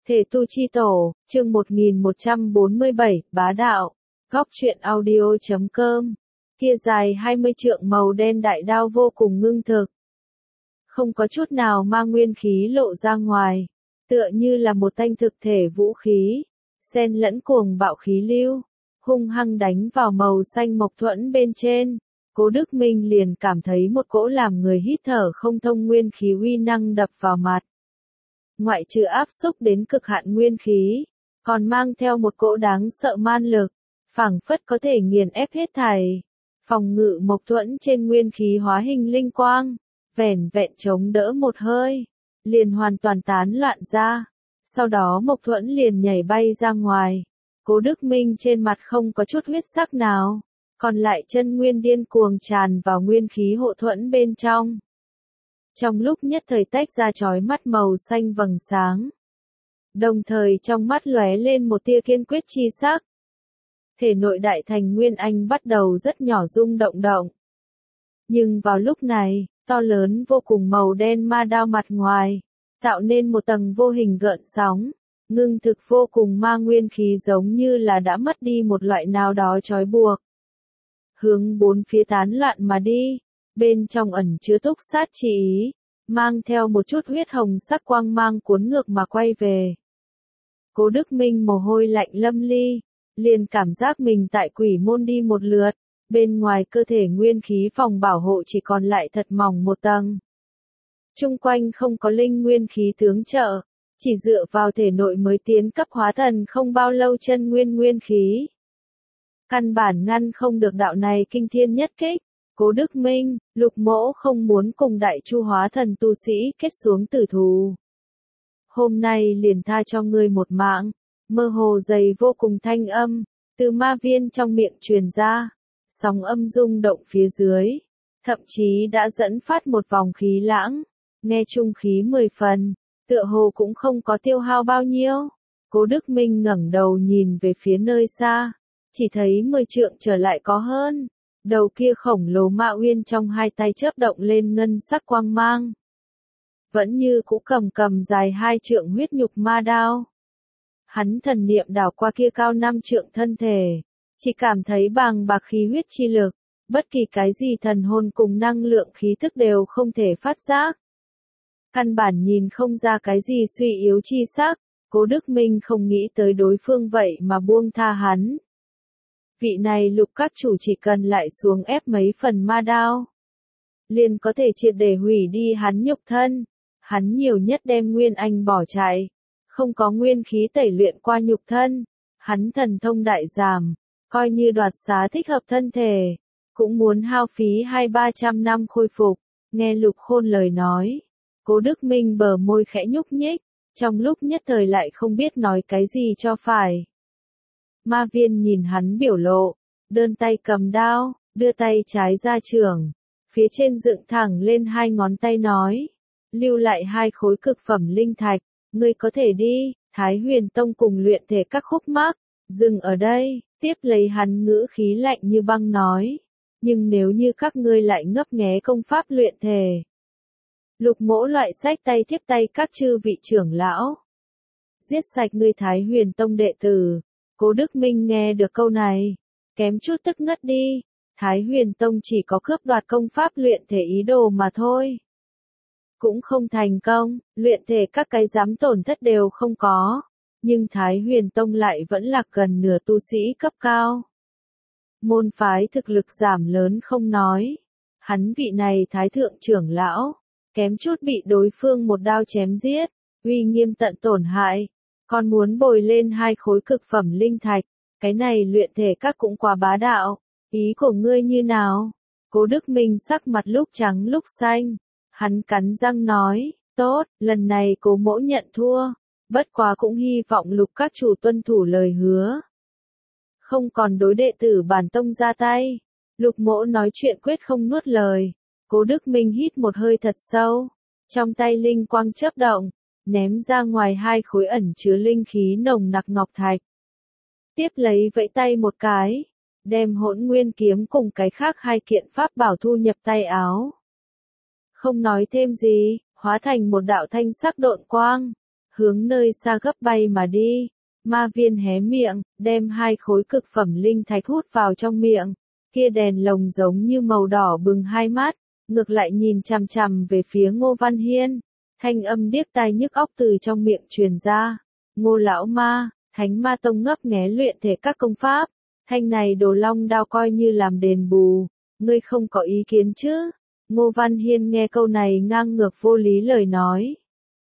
Thể tu chi tổ, chương 1147, bá đạo. Góc truyện audio.com. Kia dài 20 trượng màu đen đại đao vô cùng ngưng thực. Không có chút nào mang nguyên khí lộ ra ngoài. Tựa như là một thanh thực thể vũ khí. Xen lẫn cuồng bạo khí lưu. Hung hăng đánh vào màu xanh mộc thuẫn bên trên. Cố Đức Minh liền cảm thấy một cỗ làm người hít thở không thông nguyên khí uy năng đập vào mặt. Ngoại trừ áp xúc đến cực hạn nguyên khí, còn mang theo một cỗ đáng sợ man lực, phảng phất có thể nghiền ép hết thảy. Phòng ngự mộc thuẫn trên nguyên khí hóa hình linh quang, vẻn vẹn chống đỡ một hơi, liền hoàn toàn tán loạn ra. Sau đó mộc thuẫn liền nhảy bay ra ngoài. Cố Đức Minh trên mặt không có chút huyết sắc nào, còn lại chân nguyên điên cuồng tràn vào nguyên khí hộ thuẫn bên trong. Trong lúc nhất thời tách ra chói mắt màu xanh vầng sáng. Đồng thời trong mắt lóe lên một tia kiên quyết chi sắc. Thể nội đại thành nguyên anh bắt đầu rất nhỏ rung động động. Nhưng vào lúc này, to lớn vô cùng màu đen ma đao mặt ngoài, tạo nên một tầng vô hình gợn sóng, ngưng thực vô cùng ma nguyên khí giống như là đã mất đi một loại nào đó trói buộc. Hướng bốn phía tán loạn mà đi. Bên trong ẩn chứa túc sát chi ý, mang theo một chút huyết hồng sắc quang mang cuốn ngược mà quay về. Cố Đức Minh mồ hôi lạnh lâm ly, liền cảm giác mình tại quỷ môn đi một lượt, bên ngoài cơ thể nguyên khí phòng bảo hộ chỉ còn lại thật mỏng một tầng. Chung quanh không có linh nguyên khí tướng trợ, chỉ dựa vào thể nội mới tiến cấp hóa thần không bao lâu chân nguyên khí. Căn bản ngăn không được đạo này kinh thiên nhất kích. Cố Đức Minh, Lục Mỗ không muốn cùng đại chu hóa thần tu sĩ kết xuống tử thù. Hôm nay liền tha cho ngươi một mạng. Mơ hồ dày vô cùng thanh âm, từ ma viên trong miệng truyền ra. Sóng âm rung động phía dưới, thậm chí đã dẫn phát một vòng khí lãng. Nghe trung khí 10 phần, tựa hồ cũng không có tiêu hao bao nhiêu. Cố Đức Minh ngẩng đầu nhìn về phía nơi xa, chỉ thấy 10 trượng trở lại có hơn. Đầu kia khổng lồ ma uyên trong hai tay chớp động lên ngân sắc quang mang. Vẫn như cũ cầm dài 2 trượng huyết nhục ma đao. Hắn thần niệm đảo qua kia cao 5 trượng thân thể, chỉ cảm thấy bàng bạc khí huyết chi lực, bất kỳ cái gì thần hồn cùng năng lượng khí thức đều không thể phát giác. Căn bản nhìn không ra cái gì suy yếu chi sắc, Cố Đức Minh không nghĩ tới đối phương vậy mà buông tha hắn. Vị này Lục các chủ chỉ cần lại xuống ép mấy phần ma đao, liền có thể triệt để hủy đi hắn nhục thân. Hắn nhiều nhất đem nguyên anh bỏ chạy, không có nguyên khí tẩy luyện qua nhục thân, hắn thần thông đại giảm, coi như đoạt xá thích hợp thân thể, cũng muốn hao phí 200-300 năm khôi phục. Nghe Lục Khôn lời nói, Cố Đức Minh bờ môi khẽ nhúc nhích, trong lúc nhất thời lại không biết nói cái gì cho phải. Ma viên nhìn hắn biểu lộ, đơn tay cầm đao, đưa tay trái ra trường, phía trên dựng thẳng lên 2 ngón tay nói, lưu lại 2 khối cực phẩm linh thạch, ngươi có thể đi. Thái Huyền Tông cùng luyện thể các khúc mắc, dừng ở đây. Tiếp lấy hắn ngữ khí lạnh như băng nói, nhưng nếu như các ngươi lại ngấp nghé công pháp luyện thể, Lục Mỗ loại xách tay tiếp tay các chư vị trưởng lão, giết sạch ngươi Thái Huyền Tông đệ tử. Cố Đức Minh nghe được câu này, kém chút tức ngất đi. Thái Huyền Tông chỉ có cướp đoạt công pháp luyện thể ý đồ mà thôi. Cũng không thành công, luyện thể các cái dám tổn thất đều không có. Nhưng Thái Huyền Tông lại vẫn lạc gần nửa tu sĩ cấp cao. Môn phái thực lực giảm lớn không nói. Hắn vị này Thái Thượng trưởng lão, kém chút bị đối phương một đao chém giết, uy nghiêm tận tổn hại. Còn muốn bồi lên 2 khối cực phẩm linh thạch, cái này luyện thể các cũng quá bá đạo, ý của ngươi như nào? Cố Đức Minh sắc mặt lúc trắng lúc xanh, hắn cắn răng nói, tốt, lần này Cố Mỗ nhận thua, bất quá cũng hy vọng Lục các chủ tuân thủ lời hứa. Không còn đối đệ tử bản tông ra tay. Lục Mỗ nói chuyện quyết không nuốt lời. Cố Đức Minh hít một hơi thật sâu, trong tay linh quang chớp động, ném ra ngoài 2 khối ẩn chứa linh khí nồng nặc ngọc thạch. Tiếp lấy vẫy tay một cái, đem Hỗn Nguyên kiếm cùng cái khác 2 kiện pháp bảo thu nhập tay áo. Không nói thêm gì, hóa thành một đạo thanh sắc độn quang, hướng nơi xa gấp bay mà đi. Ma viên hé miệng, đem 2 khối cực phẩm linh thạch hút vào trong miệng, kia đèn lồng giống như màu đỏ bừng hai mắt, ngược lại nhìn chằm chằm về phía Ngô Văn Hiên, thanh âm điếc tai nhức óc từ trong miệng truyền ra. Ngô lão ma, Thánh Ma Tông ngấp nghé luyện thể các công pháp, thanh này Đồ Long đao coi như làm đền bù, ngươi không có ý kiến chứ? Ngô Văn Hiên nghe câu này ngang ngược vô lý lời nói.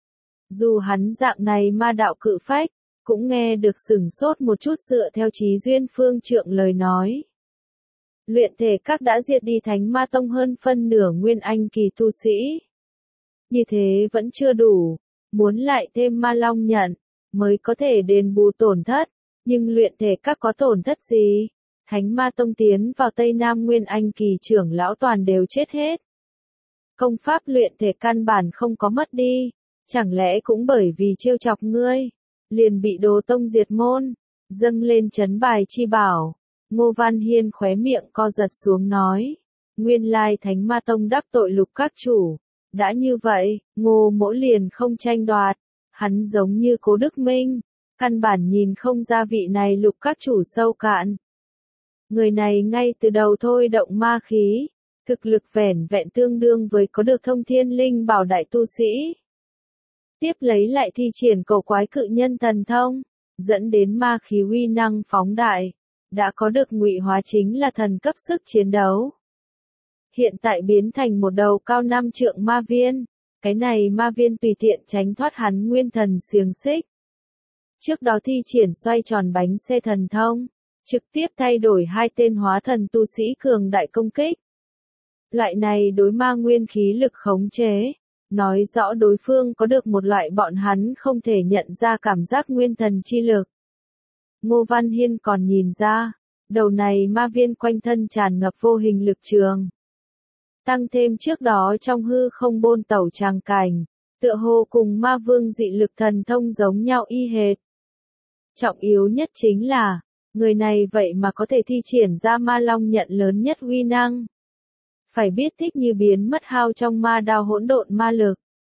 Dù hắn dạng này ma đạo cự phách, cũng nghe được sửng sốt một chút dựa theo Chí Duyên Phương Trượng lời nói. Luyện thể các đã diệt đi Thánh Ma Tông hơn phân nửa nguyên anh kỳ tu sĩ. Như thế vẫn chưa đủ, muốn lại thêm Ma Long nhận, mới có thể đền bù tổn thất, nhưng luyện thể các có tổn thất gì? Thánh Ma Tông tiến vào Tây Nam nguyên anh kỳ trưởng lão toàn đều chết hết. Công pháp luyện thể căn bản không có mất đi, chẳng lẽ cũng bởi vì trêu chọc ngươi, liền bị Đồ Tông diệt môn, dâng lên trấn bài chi bảo. Ngô Văn Hiên khóe miệng co giật xuống nói, nguyên lai Thánh Ma Tông đắc tội Lục các chủ, đã như vậy, Ngô Mỗ liền không tranh đoạt, hắn giống như Cố Đức Minh, căn bản nhìn không ra vị này Lục các chủ sâu cạn. Người này ngay từ đầu thôi động ma khí, thực lực vẻn vẹn tương đương với có được thông thiên linh bảo đại tu sĩ. Tiếp lấy lại thi triển cầu quái cự nhân thần thông, dẫn đến ma khí uy năng phóng đại, đã có được ngụy hóa chính là thần cấp sức chiến đấu. Hiện tại biến thành một đầu cao 5 trượng ma viên, cái này ma viên tùy tiện tránh thoát hắn nguyên thần xiềng xích. Trước đó thi triển xoay tròn bánh xe thần thông, trực tiếp thay đổi 2 tên hóa thần tu sĩ cường đại công kích. Loại này đối ma nguyên khí lực khống chế, nói rõ đối phương có được một loại bọn hắn không thể nhận ra cảm giác nguyên thần chi lực. Ngô Văn Hiên còn nhìn ra, đầu này ma viên quanh thân tràn ngập vô hình lực trường. Tăng thêm trước đó trong hư không bôn tẩu tràng cảnh, tựa hồ cùng ma vương dị lực thần thông giống nhau y hệt. Trọng yếu nhất chính là, người này vậy mà có thể thi triển ra ma long nhận lớn nhất uy năng. Phải biết thích như biến mất hao trong ma đao hỗn độn ma lực.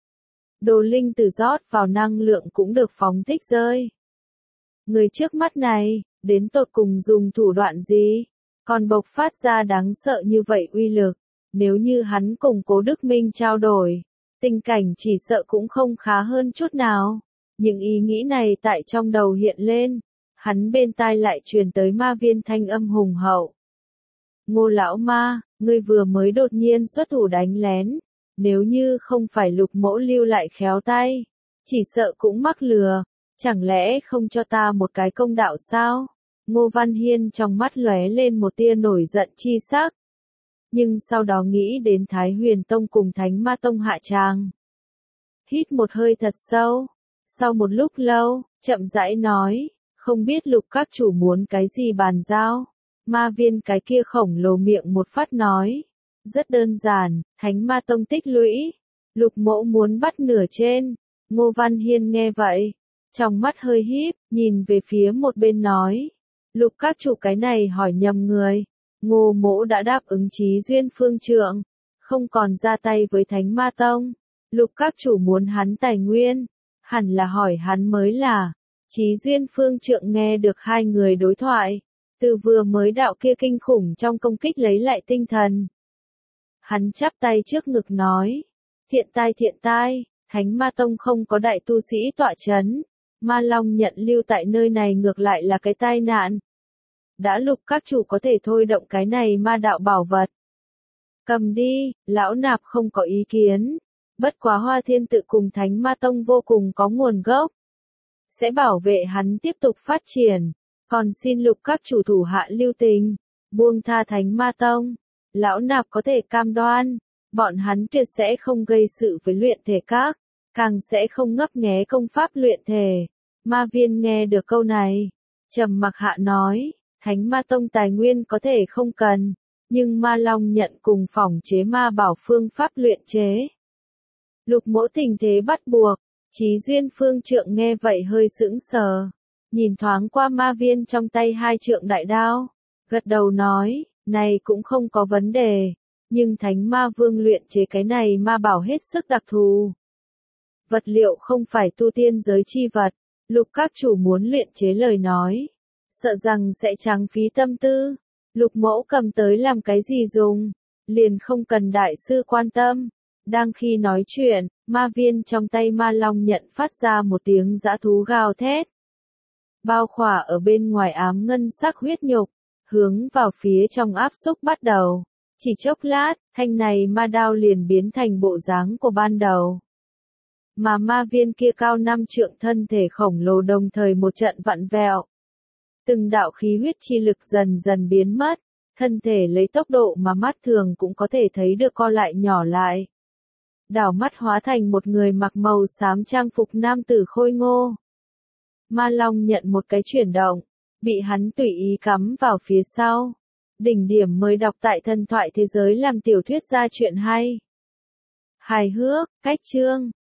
Đồ linh tử rót vào năng lượng cũng được phóng thích rơi. Người trước mắt này, đến tột cùng dùng thủ đoạn gì, còn bộc phát ra đáng sợ như vậy uy lực, nếu như hắn cùng Cố Đức Minh trao đổi, tình cảnh chỉ sợ cũng không khá hơn chút nào. Những ý nghĩ này tại trong đầu hiện lên, hắn bên tai lại truyền tới ma viên thanh âm hùng hậu. Ngô lão ma, ngươi vừa mới đột nhiên xuất thủ đánh lén, nếu như không phải Lục Mỗ lưu lại khéo tay, chỉ sợ cũng mắc lừa, chẳng lẽ không cho ta một cái công đạo sao? Ngô Văn Hiên trong mắt lóe lên một tia nổi giận chi sắc. Nhưng sau đó nghĩ đến Thái Huyền Tông cùng Thánh Ma Tông hạ tràng. Hít một hơi thật sâu, sau một lúc lâu, chậm rãi nói, không biết Lục các chủ muốn cái gì bàn giao. Ma viên cái kia khổng lồ miệng một phát nói. Rất đơn giản, Thánh Ma Tông tích lũy. Lục Mỗ muốn bắt nửa trên. Ngô Văn Hiên nghe vậy, trong mắt hơi híp, nhìn về phía một bên nói. Lục các chủ cái này hỏi nhầm người. Ngô Mỗ đã đáp ứng Chí Duyên Phương Trượng, không còn ra tay với Thánh Ma Tông. Lục các chủ muốn hắn tài nguyên, hẳn là hỏi hắn mới là. Chí Duyên Phương Trượng nghe được hai người đối thoại, từ vừa mới đạo kia kinh khủng trong công kích lấy lại tinh thần. Hắn chắp tay trước ngực nói, thiện tai, Thánh Ma Tông không có đại tu sĩ tọa chấn, Ma Long nhận lưu tại nơi này ngược lại là cái tai nạn. Đã Lục các chủ có thể thôi động cái này ma đạo bảo vật. Cầm đi, lão nạp không có ý kiến, bất quá Hoa Thiên Tự cùng Thánh Ma Tông vô cùng có nguồn gốc. Sẽ bảo vệ hắn tiếp tục phát triển, còn xin Lục các chủ thủ hạ lưu tình, buông tha Thánh Ma Tông. Lão nạp có thể cam đoan, bọn hắn tuyệt sẽ không gây sự với luyện thể các, càng sẽ không ngấp nghé công pháp luyện thể. Ma viên nghe được câu này, trầm mặc hạ nói, Thánh Ma Tông tài nguyên có thể không cần, nhưng Ma Long nhận cùng phỏng chế ma bảo phương pháp luyện chế. Lục Mỗ tình thế bắt buộc. Chí Duyên Phương Trượng nghe vậy hơi sững sờ, nhìn thoáng qua ma viên trong tay 2 trượng đại đao, gật đầu nói, này cũng không có vấn đề, nhưng Thánh Ma Vương luyện chế cái này ma bảo hết sức đặc thù. Vật liệu không phải tu tiên giới chi vật, Lục các chủ muốn luyện chế lời nói, sợ rằng sẽ trắng phí tâm tư. Lục mẫu cầm tới làm cái gì dùng, liền không cần đại sư quan tâm. Đang khi nói chuyện, ma viên trong tay ma long nhận phát ra một tiếng dã thú gào thét. Bao khỏa ở bên ngoài ám ngân sắc huyết nhục, hướng vào phía trong áp xúc bắt đầu. Chỉ chốc lát, thanh này ma đao liền biến thành bộ dáng của ban đầu. Mà ma viên kia cao 5 trượng, thân thể khổng lồ đồng thời một trận vặn vẹo. Từng đạo khí huyết chi lực dần dần biến mất, thân thể lấy tốc độ mà mắt thường cũng có thể thấy được co lại nhỏ lại. Đảo mắt hóa thành một người mặc màu xám trang phục nam tử khôi ngô. Ma long nhận một cái chuyển động, bị hắn tùy ý cắm vào phía sau. Đỉnh điểm mới đọc tại Thần thoại thế giới làm tiểu thuyết ra chuyện hay. Hài hước, cách chương.